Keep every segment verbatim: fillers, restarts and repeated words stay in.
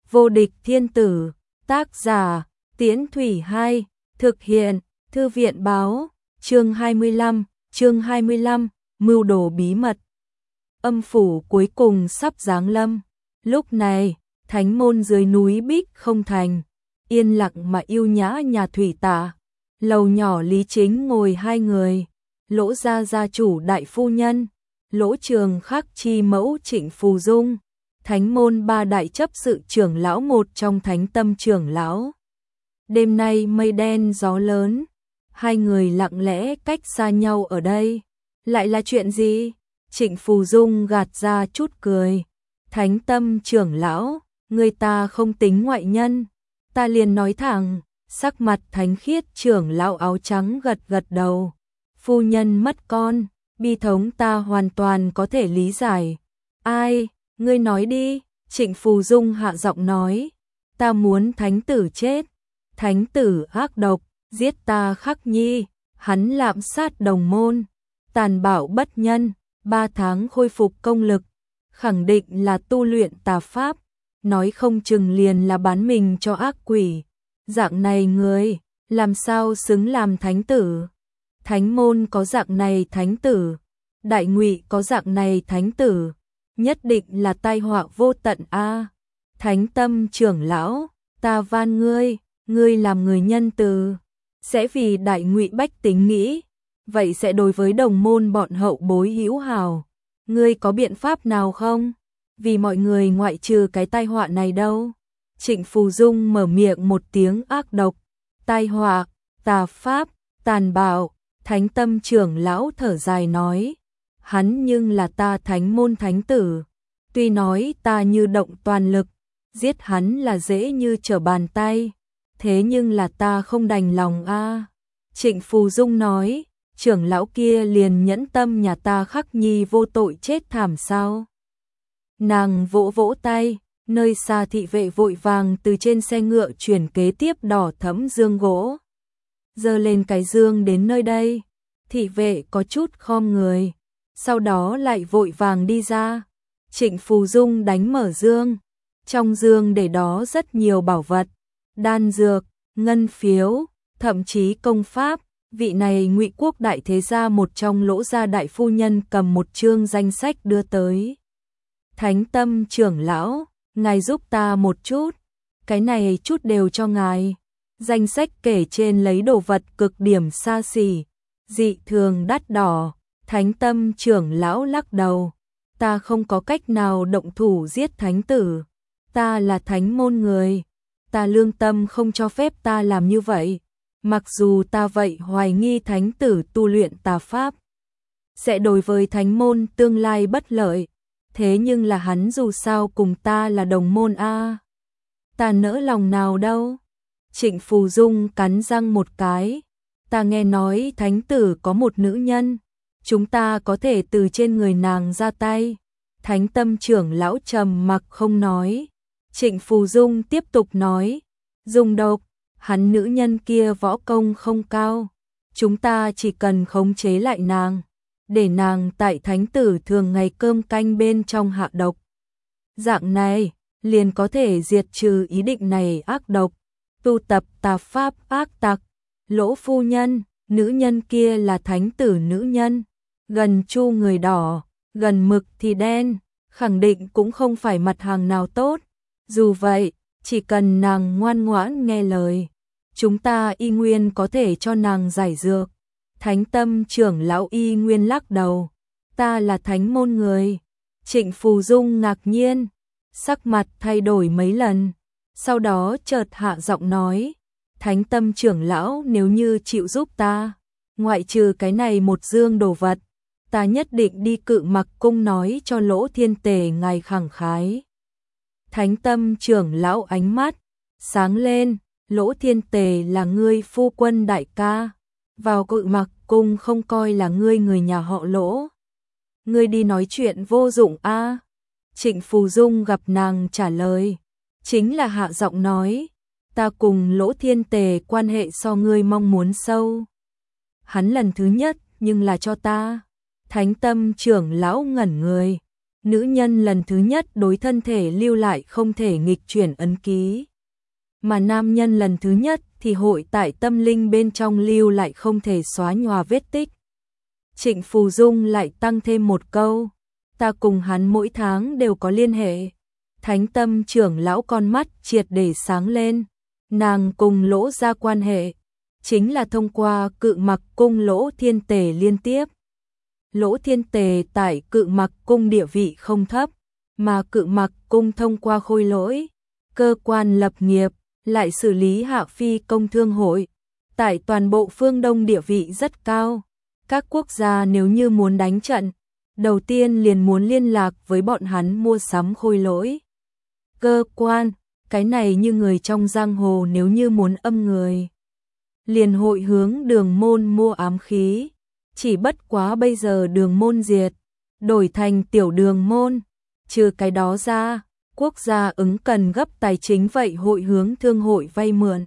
Vô địch thiên tử, tác giả, Tiễn Thủy Hai, thực hiện, Thư viện báo, chương hai mươi lăm, chương hai mươi lăm, mưu đồ bí mật. Âm phủ cuối cùng sắp giáng lâm, lúc này, thánh môn dưới núi Bích Không Thành, yên lặng mà yêu nhã nhà thủy tạ, lầu nhỏ Lý Chính ngồi hai người, Lỗ gia gia chủ đại phu nhân, Lỗ Trường Khắc chi mẫu Trịnh Phù Dung, thánh môn ba đại chấp sự trưởng lão một trong thánh tâm trưởng lão. Đêm nay mây đen gió lớn, hai người lặng lẽ cách xa nhau ở đây. Lại là chuyện gì? Trịnh Phù Dung gạt ra chút cười. Thánh tâm trưởng lão, người ta không tính ngoại nhân. Ta liền nói thẳng, sắc mặt thánh khiết trưởng lão áo trắng gật gật đầu. Phu nhân mất con, bi thống ta hoàn toàn có thể lý giải. Ai, ngươi nói đi, Trịnh Phù Dung hạ giọng nói. Ta muốn thánh tử chết. Thánh tử ác độc, giết ta Khắc Nhi, hắn lạm sát đồng môn, tàn bạo bất nhân, ba tháng khôi phục công lực, khẳng định là tu luyện tà pháp, nói không chừng liền là bán mình cho ác quỷ. Dạng này người, làm sao xứng làm thánh tử? Thánh môn có dạng này thánh tử, đại ngụy có dạng này thánh tử, nhất định là tai họa vô tận a. Thánh tâm trưởng lão, ta van ngươi, ngươi làm người nhân từ, sẽ vì đại ngụy bách tính nghĩ, vậy sẽ đối với đồng môn bọn hậu bối hữu hảo. Ngươi có biện pháp nào không? Vì mọi người ngoại trừ cái tai họa này đâu. Trịnh Phù Dung mở miệng một tiếng ác độc. Tai họa, tà pháp, tàn bạo. Thánh tâm trưởng lão thở dài nói. Hắn nhưng là ta thánh môn thánh tử. Tuy nói ta như động toàn lực, giết hắn là dễ như trở bàn tay. Thế nhưng là ta không đành lòng a. Trịnh Phù Dung nói, trưởng lão kia liền nhẫn tâm nhà ta Khắc Nhi vô tội chết thảm sao? Nàng vỗ vỗ tay, nơi xa thị vệ vội vàng từ trên xe ngựa chuyển kế tiếp đỏ thẫm dương gỗ. Giơ lên cái dương đến nơi đây, thị vệ có chút khom người, sau đó lại vội vàng đi ra. Trịnh Phù Dung đánh mở dương, trong dương để đó rất nhiều bảo vật. Đan dược, ngân phiếu, thậm chí công pháp. Vị này Ngụy quốc đại thế gia một trong Lỗ gia đại phu nhân cầm một chương danh sách đưa tới. Thánh tâm trưởng lão, ngài giúp ta một chút. Cái này chút đều cho ngài. Danh sách kể trên lấy đồ vật cực điểm xa xỉ, dị thường đắt đỏ. Thánh tâm trưởng lão lắc đầu. Ta không có cách nào động thủ giết thánh tử. Ta là thánh môn người. Ta lương tâm không cho phép ta làm như vậy. Mặc dù ta vậy hoài nghi thánh tử tu luyện tà pháp sẽ đối với thánh môn tương lai bất lợi, thế nhưng là hắn dù sao cùng ta là đồng môn a. Ta nỡ lòng nào đâu. Trịnh Phù Dung cắn răng một cái. Ta nghe nói thánh tử có một nữ nhân, chúng ta có thể từ trên người nàng ra tay. Thánh tâm trưởng lão trầm mặc không nói. Trịnh Phù Dung tiếp tục nói, dùng độc, hắn nữ nhân kia võ công không cao, chúng ta chỉ cần khống chế lại nàng, để nàng tại thánh tử thường ngày cơm canh bên trong hạ độc. Dạng này, liền có thể diệt trừ ý định này ác độc, tu tập tà pháp ác tặc. Lỗ phu nhân, nữ nhân kia là thánh tử nữ nhân, gần chu người đỏ, gần mực thì đen, khẳng định cũng không phải mặt hàng nào tốt. Dù vậy, chỉ cần nàng ngoan ngoãn nghe lời, chúng ta y nguyên có thể cho nàng giải dược. Thánh tâm trưởng lão y nguyên lắc đầu. Ta là thánh môn người. Trịnh Phù Dung ngạc nhiên, sắc mặt thay đổi mấy lần, sau đó chợt hạ giọng nói. Thánh tâm trưởng lão nếu như chịu giúp ta, ngoại trừ cái này một dương đồ vật, ta nhất định đi Cự Mặc cung nói cho Lỗ Thiên Tề ngài khẳng khái. Thánh tâm trưởng lão ánh mắt sáng lên. Lỗ Thiên Tề là ngươi phu quân đại ca, vào Cự Mặc cung không coi là ngươi người nhà họ Lỗ. Ngươi đi nói chuyện vô dụng a. À. Trịnh Phù Dung gặp nàng trả lời, chính là hạ giọng nói, ta cùng Lỗ Thiên Tề quan hệ so ngươi mong muốn sâu. Hắn lần thứ nhất nhưng là cho ta. Thánh tâm trưởng lão ngẩn người, nữ nhân lần thứ nhất đối thân thể lưu lại không thể nghịch chuyển ấn ký. Mà nam nhân lần thứ nhất thì hội tại tâm linh bên trong lưu lại không thể xóa nhòa vết tích. Trịnh Phù Dung lại tăng thêm một câu, ta cùng hắn mỗi tháng đều có liên hệ. Thánh Tâm trưởng lão con mắt triệt để sáng lên, nàng cùng Lỗ gia quan hệ, chính là thông qua Cự Mặc cung Lỗ Thiên Tề liên tiếp. Lỗ Thiên Tề tại Cự Mặc cung địa vị không thấp, mà Cự Mặc cung thông qua Khôi Lỗi, cơ quan lập nghiệp, lại xử lý Hạ Phi công thương hội, tại toàn bộ phương Đông địa vị rất cao. Các quốc gia nếu như muốn đánh trận, đầu tiên liền muốn liên lạc với bọn hắn mua sắm Khôi Lỗi. Cơ quan, cái này như người trong giang hồ nếu như muốn âm người, liền hội hướng Đường Môn mua ám khí, chỉ bất quá bây giờ Đường Môn diệt, đổi thành tiểu Đường Môn, trừ cái đó ra, quốc gia ứng cần gấp tài chính vậy hội hướng thương hội vay mượn.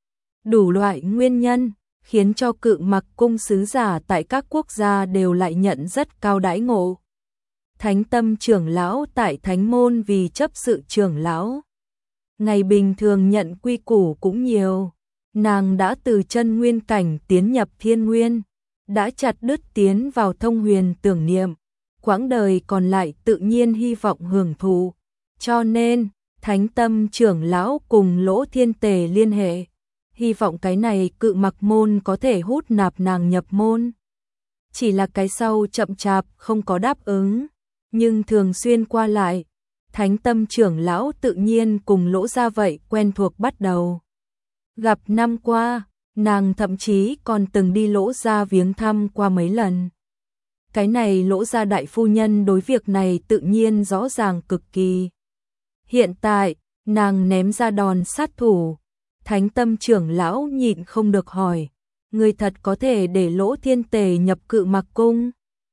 Đủ loại nguyên nhân, khiến cho Cự Mặc cung sứ giả tại các quốc gia đều lại nhận rất cao đãi ngộ. Thánh Tâm trưởng lão tại Thánh môn vì chấp sự trưởng lão, ngày bình thường nhận quy củ cũng nhiều. Nàng đã từ chân nguyên cảnh tiến nhập thiên nguyên, đã chặt đứt tiến vào thông huyền tưởng niệm, quãng đời còn lại tự nhiên hy vọng hưởng thụ. Cho nên, Thánh Tâm trưởng lão cùng Lỗ Thiên Tề liên hệ, hy vọng cái này Cự Mặc môn có thể hút nạp nàng nhập môn. Chỉ là cái sau chậm chạp không có đáp ứng, nhưng thường xuyên qua lại, Thánh Tâm trưởng lão tự nhiên cùng Lỗ gia vậy quen thuộc bắt đầu. Gặp năm qua, nàng thậm chí còn từng đi Lỗ gia viếng thăm qua mấy lần. Cái này Lỗ gia đại phu nhân đối việc này tự nhiên rõ ràng cực kỳ. Hiện tại, nàng ném ra đòn sát thủ. Thánh Tâm trưởng lão nhịn không được hỏi, người thật có thể để Lỗ Thiên Tề nhập Cự Mặc cung?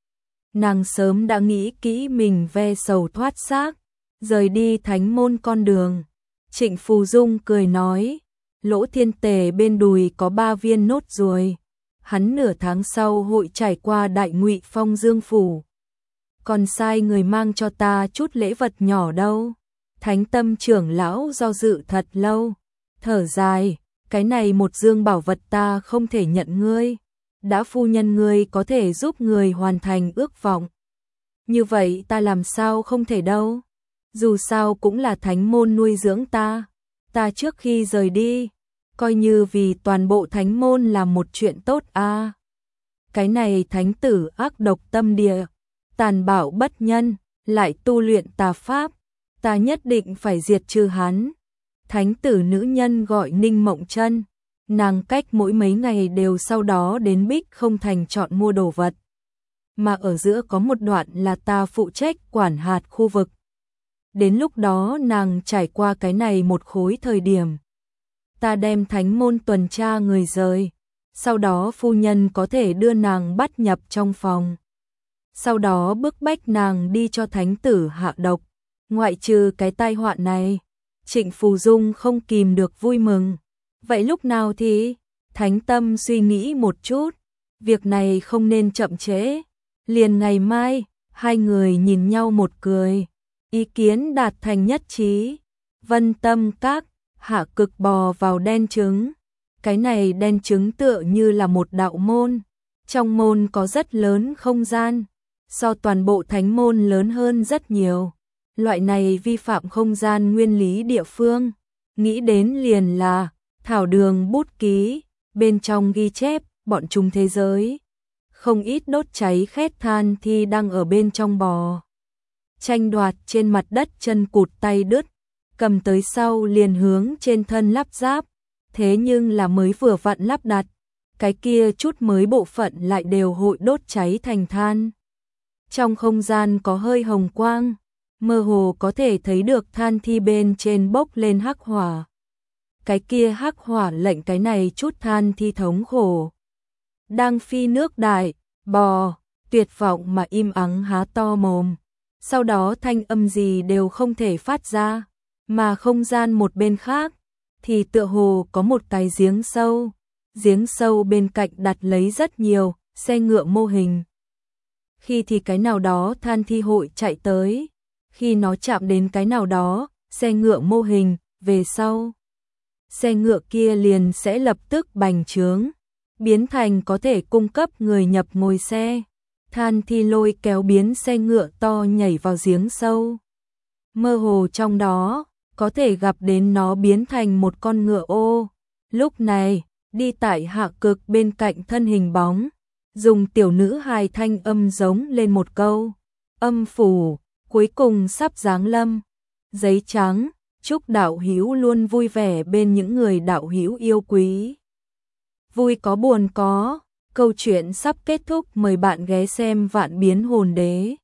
Nàng sớm đã nghĩ kỹ mình ve sầu thoát xác, rời đi thánh môn con đường. Trịnh Phù Dung cười nói, Lỗ Thiên Tề bên đùi có ba viên nốt ruồi, hắn nửa tháng sau hội trải qua Đại Ngụy Phong Dương phủ. Còn sai người mang cho ta chút lễ vật nhỏ đâu. Thánh Tâm trưởng lão do dự thật lâu, thở dài, cái này một dương bảo vật ta không thể nhận ngươi. Đã phu nhân ngươi có thể giúp người hoàn thành ước vọng, như vậy ta làm sao không thể đâu. Dù sao cũng là thánh môn nuôi dưỡng ta, ta trước khi rời đi, coi như vì toàn bộ thánh môn làm một chuyện tốt a. À. Cái này thánh tử ác độc tâm địa, tàn bạo bất nhân, lại tu luyện tà pháp, ta nhất định phải diệt trừ hắn. Thánh tử nữ nhân gọi Ninh Mộng Chân, nàng cách mỗi mấy ngày đều sau đó đến Bích Không Thành chọn mua đồ vật. Mà ở giữa có một đoạn là ta phụ trách quản hạt khu vực. Đến lúc đó nàng trải qua cái này một khối thời điểm, ta đem thánh môn tuần tra người rời, sau đó phu nhân có thể đưa nàng bắt nhập trong phòng. Sau đó bức bách nàng đi cho thánh tử hạ độc, ngoại trừ cái tai họa này. Trịnh Phù Dung không kìm được vui mừng. Vậy lúc nào thì? Thánh Tâm suy nghĩ một chút, việc này không nên chậm trễ. Liền ngày mai, hai người nhìn nhau một cười, ý kiến đạt thành nhất trí. Vân Tâm Các, hạ cực bò vào đen trứng. Cái này đen trứng tựa như là một đạo môn, trong môn có rất lớn không gian, so toàn bộ thánh môn lớn hơn rất nhiều. Loại này vi phạm không gian nguyên lý địa phương, nghĩ đến liền là thảo đường bút ký, bên trong ghi chép bọn chúng thế giới. Không ít đốt cháy khét than thì đang ở bên trong bò. Tranh đoạt trên mặt đất chân cụt tay đứt, cầm tới sau liền hướng trên thân lắp ráp, thế nhưng là mới vừa vặn lắp đặt, cái kia chút mới bộ phận lại đều hội đốt cháy thành than. Trong không gian có hơi hồng quang, mơ hồ có thể thấy được than thi bên trên bốc lên hắc hỏa. Cái kia hắc hỏa lệnh cái này chút than thi thống khổ. Đang phi nước đại, bò, tuyệt vọng mà im ắng há to mồm. Sau đó thanh âm gì đều không thể phát ra, mà không gian một bên khác, thì tựa hồ có một cái giếng sâu. Giếng sâu bên cạnh đặt lấy rất nhiều xe ngựa mô hình. Khi thì cái nào đó than thi hội chạy tới, khi nó chạm đến cái nào đó, xe ngựa mô hình, về sau, xe ngựa kia liền sẽ lập tức bành trướng, biến thành có thể cung cấp người nhập ngồi xe. Than Thi lôi kéo biến xe ngựa to nhảy vào giếng sâu. Mơ hồ trong đó, có thể gặp đến nó biến thành một con ngựa ô. Lúc này, đi tại hạ cực bên cạnh thân hình bóng, dùng tiểu nữ hài thanh âm giống lên một câu. Âm phủ, cuối cùng sắp giáng lâm. Giấy trắng, chúc đạo hữu luôn vui vẻ bên những người đạo hữu yêu quý. Vui có buồn có, câu chuyện sắp kết thúc, mời bạn ghé xem Vạn Biến Hồn Đế.